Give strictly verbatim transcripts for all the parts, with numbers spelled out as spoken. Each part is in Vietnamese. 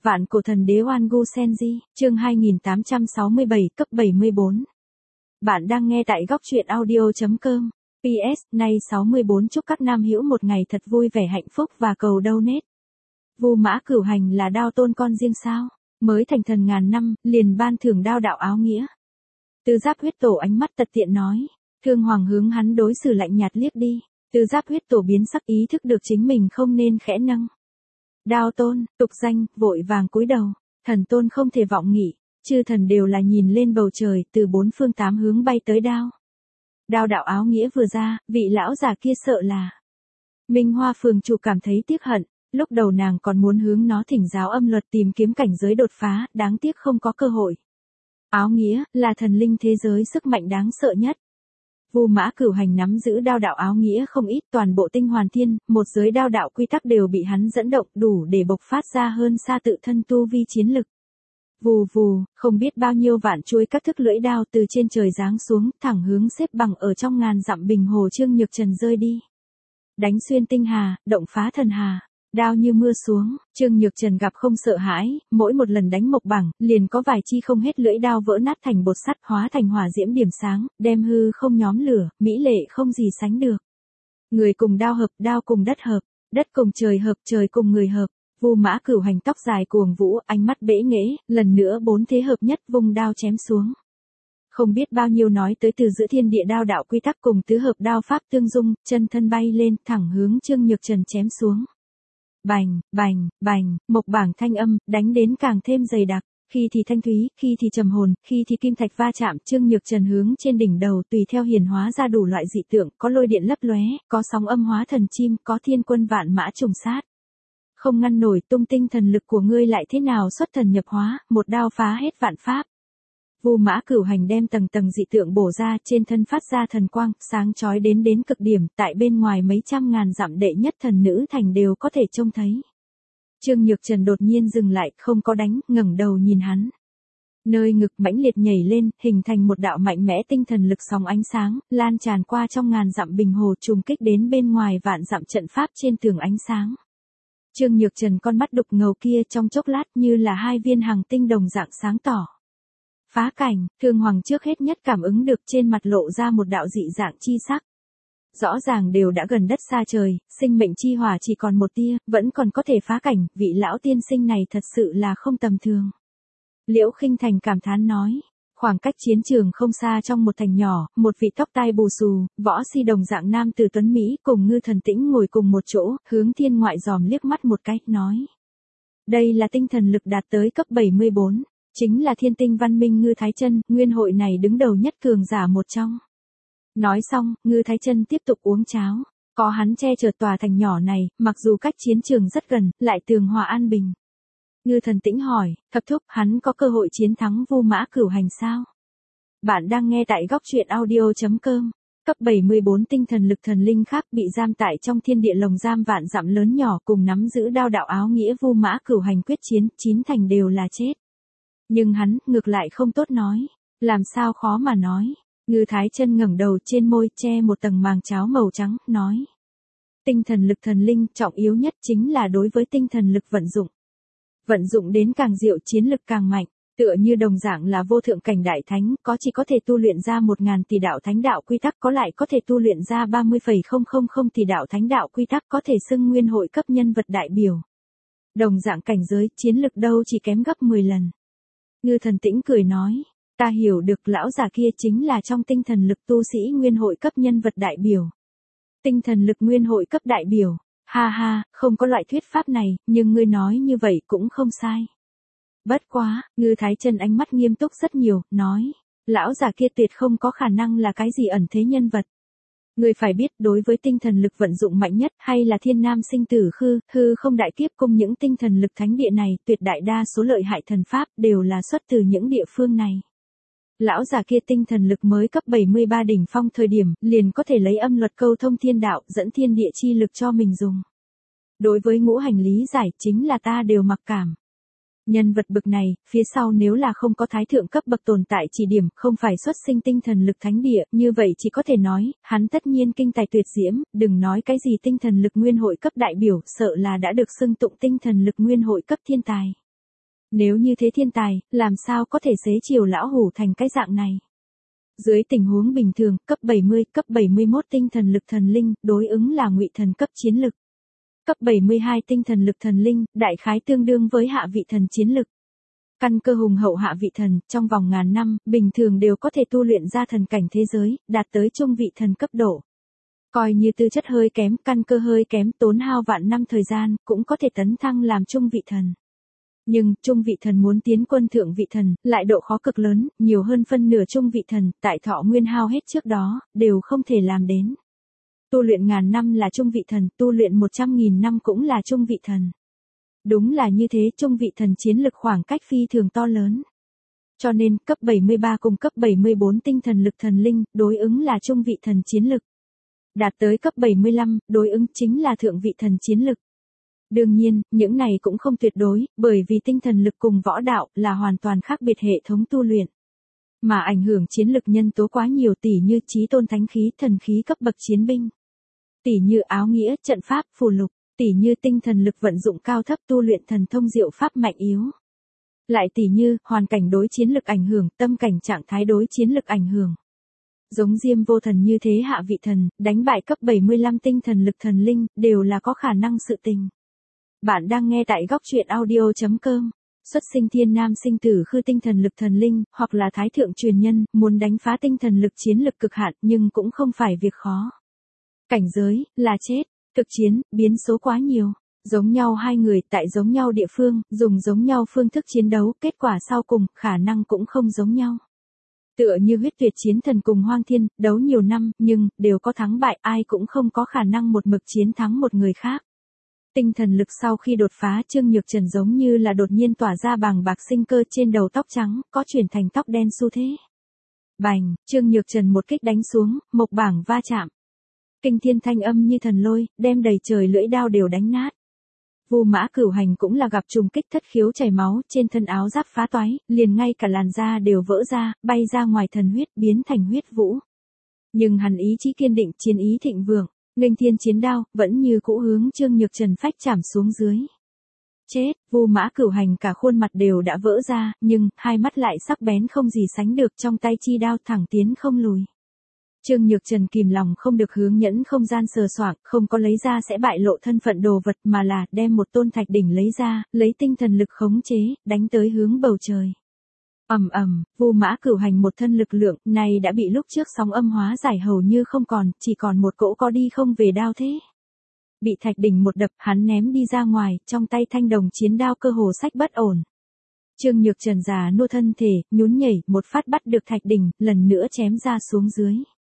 Vạn cổ thần đế Oan Gu Senji, chương hai nghìn tám trăm sáu mươi bảy, cấp bảy mươi bốn. Bạn đang nghe tại góc truyện audio chấm com. pê ét, nay sáu mươi bốn chúc các nam hữu một ngày thật vui vẻ hạnh phúc và cầu donate. Vu Mã Cửu Hành là đao tôn con riêng sao? Mới thành thần ngàn năm, liền ban thưởng đao đạo áo nghĩa. Từ Giáp Huyết Tổ ánh mắt tật tiện nói. Thương Hoàng hướng hắn đối xử lạnh nhạt liếc đi. Từ Giáp Huyết Tổ biến sắc ý thức được chính mình không nên khẽ nâng. Đao tôn, tục danh, vội vàng cúi đầu. Thần tôn không thể vọng nghị, chư thần đều là nhìn lên bầu trời, từ bốn phương tám hướng bay tới đao. Đao đạo áo nghĩa vừa ra, vị lão già kia sợ là. Minh Hoa phường chủ cảm thấy tiếc hận, lúc đầu nàng còn muốn hướng nó thỉnh giáo âm luật tìm kiếm cảnh giới đột phá, đáng tiếc không có cơ hội. Áo nghĩa, là thần linh thế giới sức mạnh đáng sợ nhất. Vu Mã Cửu Hành nắm giữ đao đạo áo nghĩa không ít, toàn bộ tinh hoàn thiên, một giới đao đạo quy tắc đều bị hắn dẫn động, đủ để bộc phát ra hơn xa tự thân tu vi chiến lực. Vù vù, không biết bao nhiêu vạn chuôi các thức lưỡi đao từ trên trời giáng xuống, thẳng hướng xếp bằng ở trong ngàn dặm bình hồ Trương Nhược Trần rơi đi. Đánh xuyên tinh hà, động phá thần hà. Đao như mưa xuống, Trương Nhược Trần gặp không sợ hãi, mỗi một lần đánh mộc bảng, liền có vài chi không hết lưỡi đao vỡ nát thành bột sắt, hóa thành hỏa diễm điểm sáng, đem hư không nhóm lửa, mỹ lệ không gì sánh được. Người cùng đao hợp, đao cùng đất hợp, đất cùng trời hợp, trời cùng người hợp. Vu Mã Cửu Hành tóc dài cuồng vũ, ánh mắt bẽ nghễ, lần nữa bốn thế hợp nhất, vung đao chém xuống. Không biết bao nhiêu nói tới từ giữa thiên địa đao đạo quy tắc cùng tứ hợp đao pháp tương dung, chân thân bay lên, thẳng hướng Trương Nhược Trần chém xuống. Bành, bành, bành, mộc bảng thanh âm, đánh đến càng thêm dày đặc, khi thì thanh thúy, khi thì trầm hồn, khi thì kim thạch va chạm, Trương Nhược Trần hướng trên đỉnh đầu tùy theo hiển hóa ra đủ loại dị tượng, có lôi điện lấp lóe, có sóng âm hóa thần chim, có thiên quân vạn mã trùng sát. Không ngăn nổi tung tinh thần lực của ngươi lại thế nào xuất thần nhập hóa, một đao phá hết vạn pháp. Vu Mã Cửu Hành đem tầng tầng dị tượng bổ ra, trên thân phát ra thần quang, sáng chói đến đến cực điểm, tại bên ngoài mấy trăm ngàn dặm đệ nhất thần nữ thành đều có thể trông thấy. Trương Nhược Trần đột nhiên dừng lại, không có đánh, ngẩng đầu nhìn hắn. Nơi ngực mãnh liệt nhảy lên, hình thành một đạo mạnh mẽ tinh thần lực sóng ánh sáng, lan tràn qua trong ngàn dặm bình hồ, trùng kích đến bên ngoài vạn dặm trận pháp trên tường ánh sáng. Trương Nhược Trần con mắt đục ngầu kia trong chốc lát như là hai viên hàng tinh đồng dạng sáng tỏ. Phá cảnh, Thương Hoàng trước hết nhất cảm ứng được, trên mặt lộ ra một đạo dị dạng chi sắc. Rõ ràng đều đã gần đất xa trời, sinh mệnh chi hỏa chỉ còn một tia, vẫn còn có thể phá cảnh, vị lão tiên sinh này thật sự là không tầm thường. Liễu Khinh Thành cảm thán nói, khoảng cách chiến trường không xa trong một thành nhỏ, một vị tóc tai bù xù, võ si đồng dạng nam từ tuấn Mỹ cùng Ngư Thần Tĩnh ngồi cùng một chỗ, hướng thiên ngoại dòm liếc mắt một cái, nói. Đây là tinh thần lực đạt tới cấp bảy mươi bốn. Chính là thiên tinh văn minh Ngư Thái Chân, nguyên hội này đứng đầu nhất cường giả một trong. Nói xong, Ngư Thái Chân tiếp tục uống cháo. Có hắn che chở tòa thành nhỏ này, mặc dù cách chiến trường rất gần, lại tường hòa an bình. Ngư Thần Tĩnh hỏi, thập thúc, hắn có cơ hội chiến thắng Vu Mã Cửu Hành sao? Bạn đang nghe tại góc truyện audio chấm com. Cấp bảy mươi bốn tinh thần lực thần linh khác bị giam tại trong thiên địa lồng giam vạn dặm lớn nhỏ, cùng nắm giữ đao đạo áo nghĩa Vu Mã Cửu Hành quyết chiến, chín thành đều là chết. Nhưng hắn, ngược lại không tốt nói. Làm sao khó mà nói. Ngư Thái Chân ngẩng đầu, trên môi che một tầng màng cháo màu trắng, nói. Tinh thần lực thần linh, trọng yếu nhất chính là đối với tinh thần lực vận dụng. Vận dụng đến càng diệu, chiến lực càng mạnh. Tựa như đồng dạng là vô thượng cảnh đại thánh, có chỉ có thể tu luyện ra một ngàn tỷ đạo thánh đạo quy tắc, có lại có thể tu luyện ra ba mươi phẩy không không không tỷ đạo thánh đạo quy tắc, có thể xưng nguyên hội cấp nhân vật đại biểu. Đồng dạng cảnh giới, chiến lực đâu chỉ kém gấp mười lần. Ngư Thần Tĩnh cười nói, ta hiểu được lão già kia chính là trong tinh thần lực tu sĩ nguyên hội cấp nhân vật đại biểu. Tinh thần lực nguyên hội cấp đại biểu, ha ha, không có loại thuyết pháp này, nhưng ngươi nói như vậy cũng không sai. Bất quá, Ngư Thái Chân ánh mắt nghiêm túc rất nhiều, nói, lão già kia tuyệt không có khả năng là cái gì ẩn thế nhân vật. Ngươi phải biết, đối với tinh thần lực vận dụng mạnh nhất, hay là thiên nam sinh tử khư, hư không đại kiếp cung, những tinh thần lực thánh địa này, tuyệt đại đa số lợi hại thần pháp, đều là xuất từ những địa phương này. Lão già kia tinh thần lực mới cấp bảy mươi ba đỉnh phong thời điểm, liền có thể lấy âm luật câu thông thiên đạo, dẫn thiên địa chi lực cho mình dùng. Đối với ngũ hành lý giải, chính là ta đều mặc cảm. Nhân vật bậc này, phía sau nếu là không có thái thượng cấp bậc tồn tại chỉ điểm, không phải xuất sinh tinh thần lực thánh địa, như vậy chỉ có thể nói, hắn tất nhiên kinh tài tuyệt diễm, đừng nói cái gì tinh thần lực nguyên hội cấp đại biểu, sợ là đã được xưng tụng tinh thần lực nguyên hội cấp thiên tài. Nếu như thế thiên tài, làm sao có thể xế chiều lão hủ thành cái dạng này? Dưới tình huống bình thường, cấp bảy mươi, cấp bảy mươi mốt tinh thần lực thần linh, đối ứng là ngụy thần cấp chiến lực. Cấp bảy mươi hai tinh thần lực thần linh, đại khái tương đương với hạ vị thần chiến lực. Căn cơ hùng hậu hạ vị thần, trong vòng ngàn năm, bình thường đều có thể tu luyện ra thần cảnh thế giới, đạt tới trung vị thần cấp độ. Coi như tư chất hơi kém, căn cơ hơi kém, tốn hao vạn năm thời gian, cũng có thể tấn thăng làm trung vị thần. Nhưng, trung vị thần muốn tiến quân thượng vị thần, lại độ khó cực lớn, nhiều hơn phân nửa trung vị thần, tại thọ nguyên hao hết trước đó, đều không thể làm đến. Tu luyện ngàn năm là trung vị thần, tu luyện một trăm nghìn năm cũng là trung vị thần. Đúng là như thế, trung vị thần chiến lực khoảng cách phi thường to lớn. Cho nên, cấp bảy mươi ba cùng cấp bảy mươi bốn tinh thần lực thần linh, đối ứng là trung vị thần chiến lực. Đạt tới cấp bảy mươi lăm, đối ứng chính là thượng vị thần chiến lực. Đương nhiên, những này cũng không tuyệt đối, bởi vì tinh thần lực cùng võ đạo là hoàn toàn khác biệt hệ thống tu luyện. Mà ảnh hưởng chiến lực nhân tố quá nhiều tỷ như chí tôn thánh khí, thần khí cấp bậc chiến binh. Tỷ như áo nghĩa, trận pháp, phù lục, tỷ như tinh thần lực vận dụng cao thấp tu luyện thần thông diệu pháp mạnh yếu. Lại tỷ như, hoàn cảnh đối chiến lực ảnh hưởng, tâm cảnh trạng thái đối chiến lực ảnh hưởng. Giống Diêm Vô Thần như thế hạ vị thần, đánh bại cấp bảy mươi lăm tinh thần lực thần linh, đều là có khả năng sự tình. Bạn đang nghe tại góc truyện audio chấm com. Xuất sinh thiên nam sinh tử khư tinh thần lực thần linh, hoặc là thái thượng truyền nhân, muốn đánh phá tinh thần lực chiến lực cực hạn nhưng cũng không phải việc khó. Cảnh giới, là chết, cực chiến, biến số quá nhiều. Giống nhau hai người tại giống nhau địa phương, dùng giống nhau phương thức chiến đấu, kết quả sau cùng, khả năng cũng không giống nhau. Tựa như huyết tuyệt chiến thần cùng Hoang Thiên, đấu nhiều năm, nhưng, đều có thắng bại, ai cũng không có khả năng một mực chiến thắng một người khác. Tinh thần lực sau khi đột phá Trương Nhược Trần giống như là đột nhiên tỏa ra bàng bạc sinh cơ trên đầu tóc trắng, có chuyển thành tóc đen xu thế. Bành, Trương Nhược Trần một kích đánh xuống, mộc bảng va chạm. Kinh thiên thanh âm như thần lôi, đem đầy trời lưỡi đao đều đánh nát. Vu Mã Cửu Hành cũng là gặp trùng kích thất khiếu chảy máu, trên thân áo giáp phá toái, liền ngay cả làn da đều vỡ ra, bay ra ngoài thần huyết biến thành huyết vũ. Nhưng hắn ý chí kiên định, chiến ý thịnh vượng, nghênh thiên chiến đao, vẫn như cũ hướng Trương Nhược Trần phách chạm xuống dưới. Chết, Vu Mã Cửu Hành cả khuôn mặt đều đã vỡ ra, nhưng, hai mắt lại sắc bén không gì sánh được, trong tay chi đao thẳng tiến không lùi. Trương Nhược Trần kìm lòng không được hướng nhẫn không gian sờ soạng, không có lấy ra sẽ bại lộ thân phận đồ vật mà là đem một tôn thạch đỉnh lấy ra, lấy tinh thần lực khống chế, đánh tới hướng bầu trời. Ầm ầm, Vu Mã Cửu Hành một thân lực lượng, này đã bị lúc trước sóng âm hóa giải hầu như không còn, chỉ còn một cỗ có đi không về đao thế. Bị thạch đỉnh một đập, hắn ném đi ra ngoài, trong tay thanh đồng chiến đao cơ hồ sách bất ổn. Trương Nhược Trần già nua thân thể, nhún nhảy, một phát bắt được thạch đỉnh, lần nữa chém ra xuống dưới.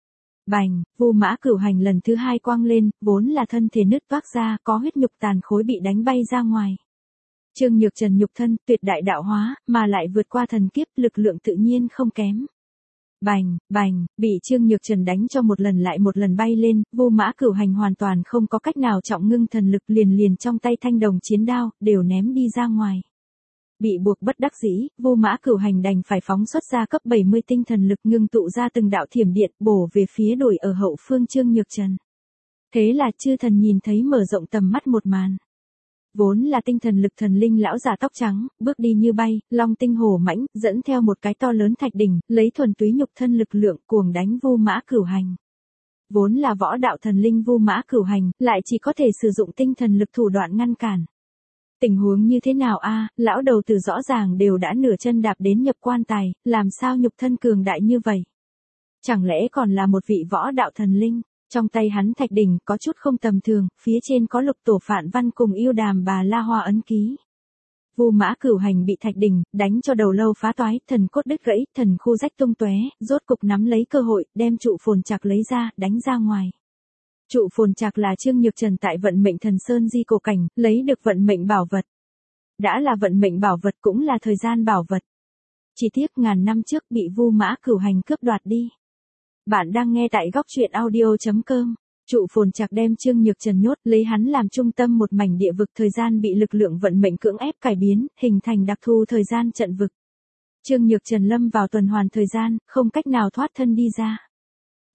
Bành, Vu Mã Cửu Hành lần thứ hai quang lên, vốn là thân thể nứt toác ra, có huyết nhục tàn khối bị đánh bay ra ngoài. Trương Nhược Trần nhục thân, tuyệt đại đạo hóa, mà lại vượt qua thần kiếp, lực lượng tự nhiên không kém. Bành, bành, bị Trương Nhược Trần đánh cho một lần lại một lần bay lên, Vu Mã Cửu Hành hoàn toàn không có cách nào trọng ngưng thần lực, liền liền trong tay thanh đồng chiến đao, đều ném đi ra ngoài. Bị buộc bất đắc dĩ, Vu Mã Cửu Hành đành phải phóng xuất ra cấp bảy mươi tinh thần lực, ngưng tụ ra từng đạo thiểm điện, bổ về phía đuổi ở hậu phương Trương Nhược Trần. Thế là chư thần nhìn thấy mở rộng tầm mắt một màn. Vốn là tinh thần lực thần linh lão già tóc trắng, bước đi như bay, long tinh hổ mãnh, dẫn theo một cái to lớn thạch đỉnh, lấy thuần túy nhục thân lực lượng cuồng đánh Vu Mã Cửu Hành. Vốn là võ đạo thần linh Vu Mã Cửu Hành, lại chỉ có thể sử dụng tinh thần lực thủ đoạn ngăn cản. Tình huống như thế nào a? Lão đầu tử rõ ràng đều đã nửa chân đạp đến nhập quan tài, làm sao nhục thân cường đại như vậy? Chẳng lẽ còn là một vị võ đạo thần linh? Trong tay hắn thạch đỉnh có chút không tầm thường, phía trên có lục tổ phạn văn cùng yêu đàm bà la hoa ấn ký. Vu Mã Cửu Hành bị thạch đỉnh đánh cho đầu lâu phá toái, thần cốt đứt gãy, thần khu rách tung tóe, rốt cục nắm lấy cơ hội, đem trụ phồn trạc lấy ra, đánh ra ngoài. Trụ phồn trạc là Trương Nhược Trần tại vận mệnh thần sơn di cổ cảnh, lấy được vận mệnh bảo vật. Đã là vận mệnh bảo vật cũng là thời gian bảo vật. Chỉ tiếc ngàn năm trước bị Vu Mã Cửu Hành cướp đoạt đi. Bạn đang nghe tại góc truyện audio chấm com. Trụ phồn trạc đem Trương Nhược Trần nhốt, lấy hắn làm trung tâm một mảnh địa vực, thời gian bị lực lượng vận mệnh cưỡng ép cải biến, hình thành đặc thù thời gian trận vực. Trương Nhược Trần lâm vào tuần hoàn thời gian, không cách nào thoát thân đi ra.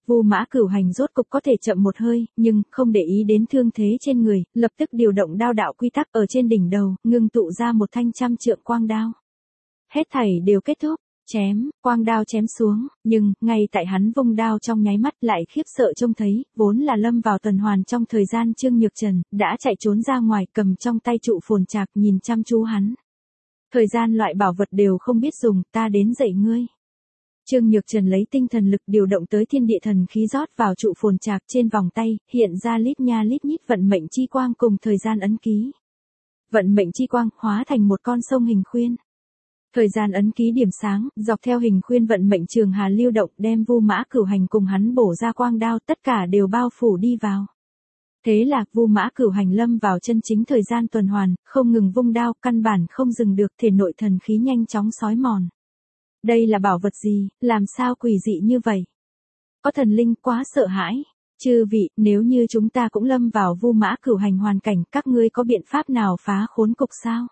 Vu Mã Cửu Hành rốt cục có thể chậm một hơi, nhưng không để ý đến thương thế trên người, lập tức điều động đao đạo quy tắc ở trên đỉnh đầu, ngưng tụ ra một thanh trăm trượng quang đao. Hết thảy đều kết thúc, chém, quang đao chém xuống, nhưng ngay tại hắn vung đao trong nháy mắt lại khiếp sợ trông thấy, vốn là lâm vào tuần hoàn trong thời gian Trương Nhược Trần đã chạy trốn ra ngoài, cầm trong tay trụ phồn trạc nhìn chăm chú hắn. Thời gian loại bảo vật đều không biết dùng, ta đến dạy ngươi. Trương Nhược Trần lấy tinh thần lực điều động tới thiên địa thần khí rót vào trụ phồn trạc trên vòng tay, hiện ra lít nha lít nhít vận mệnh chi quang cùng thời gian ấn ký. Vận mệnh chi quang hóa thành một con sông hình khuyên. Thời gian ấn ký điểm sáng, dọc theo hình khuyên vận mệnh trường hà lưu động, đem Vu Mã Cửu Hành cùng hắn bổ ra quang đao, tất cả đều bao phủ đi vào. Thế là Vu Mã Cửu Hành lâm vào chân chính thời gian tuần hoàn, không ngừng vung đao, căn bản không dừng được, thể nội thần khí nhanh chóng xói mòn. Đây là bảo vật gì, làm sao quỷ dị như vậy? Có thần linh quá sợ hãi. Chư vị, nếu như chúng ta cũng lâm vào Vu Mã Cửu Hành hoàn cảnh, các ngươi có biện pháp nào phá khốn cục sao?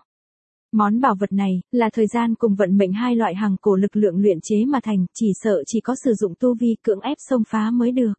Món bảo vật này, là thời gian cùng vận mệnh hai loại hằng cổ lực lượng luyện chế mà thành, chỉ sợ chỉ có sử dụng tu vi cưỡng ép xông phá mới được.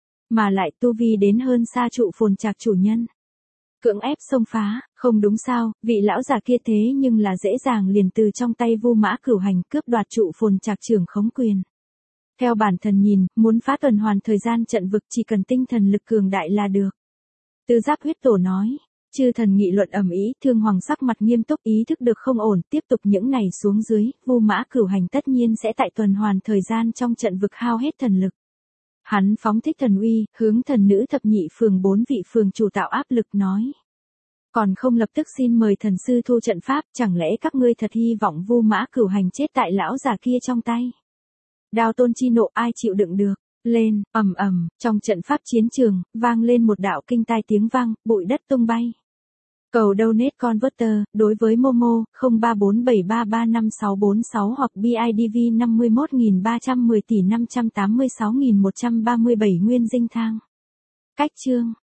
Mà lại tu vi đến hơn xa trụ phồn trạc chủ nhân. Cưỡng ép xông phá, không đúng sao, vị lão già kia thế nhưng là dễ dàng liền từ trong tay Vu Mã Cửu Hành cướp đoạt trụ phồn trạc trưởng khống quyền. Theo bản thần nhìn, muốn phá tuần hoàn thời gian trận vực chỉ cần tinh thần lực cường đại là được. Tư Giáp Huyết Tổ nói. Chư thần nghị luận ầm ĩ, Thương Hoàng sắc mặt nghiêm túc, ý thức được không ổn, tiếp tục những này xuống dưới, Vu Mã Cửu Hành tất nhiên sẽ tại tuần hoàn thời gian trong trận vực hao hết thần lực. Hắn phóng thích thần uy, hướng thần nữ thập nhị phường bốn vị phường chủ tạo áp lực nói. Còn không lập tức xin mời thần sư thu trận pháp, chẳng lẽ các ngươi thật hy vọng Vu Mã Cửu Hành chết tại lão già kia trong tay? Đao tôn chi nộ ai chịu đựng được? Lên, ầm ầm, trong trận pháp chiến trường, vang lên một đạo kinh tai tiếng vang, bụi đất tung bay. Cầu donate converter, đối với Momo, không ba bốn bảy ba ba năm sáu bốn sáu hoặc bê i đê vê năm mươi mốt nghìn ba trăm mười tỷ năm trăm tám mươi sáu nghìn một trăm ba mươi bảy nguyên dinh thang. Cách chương.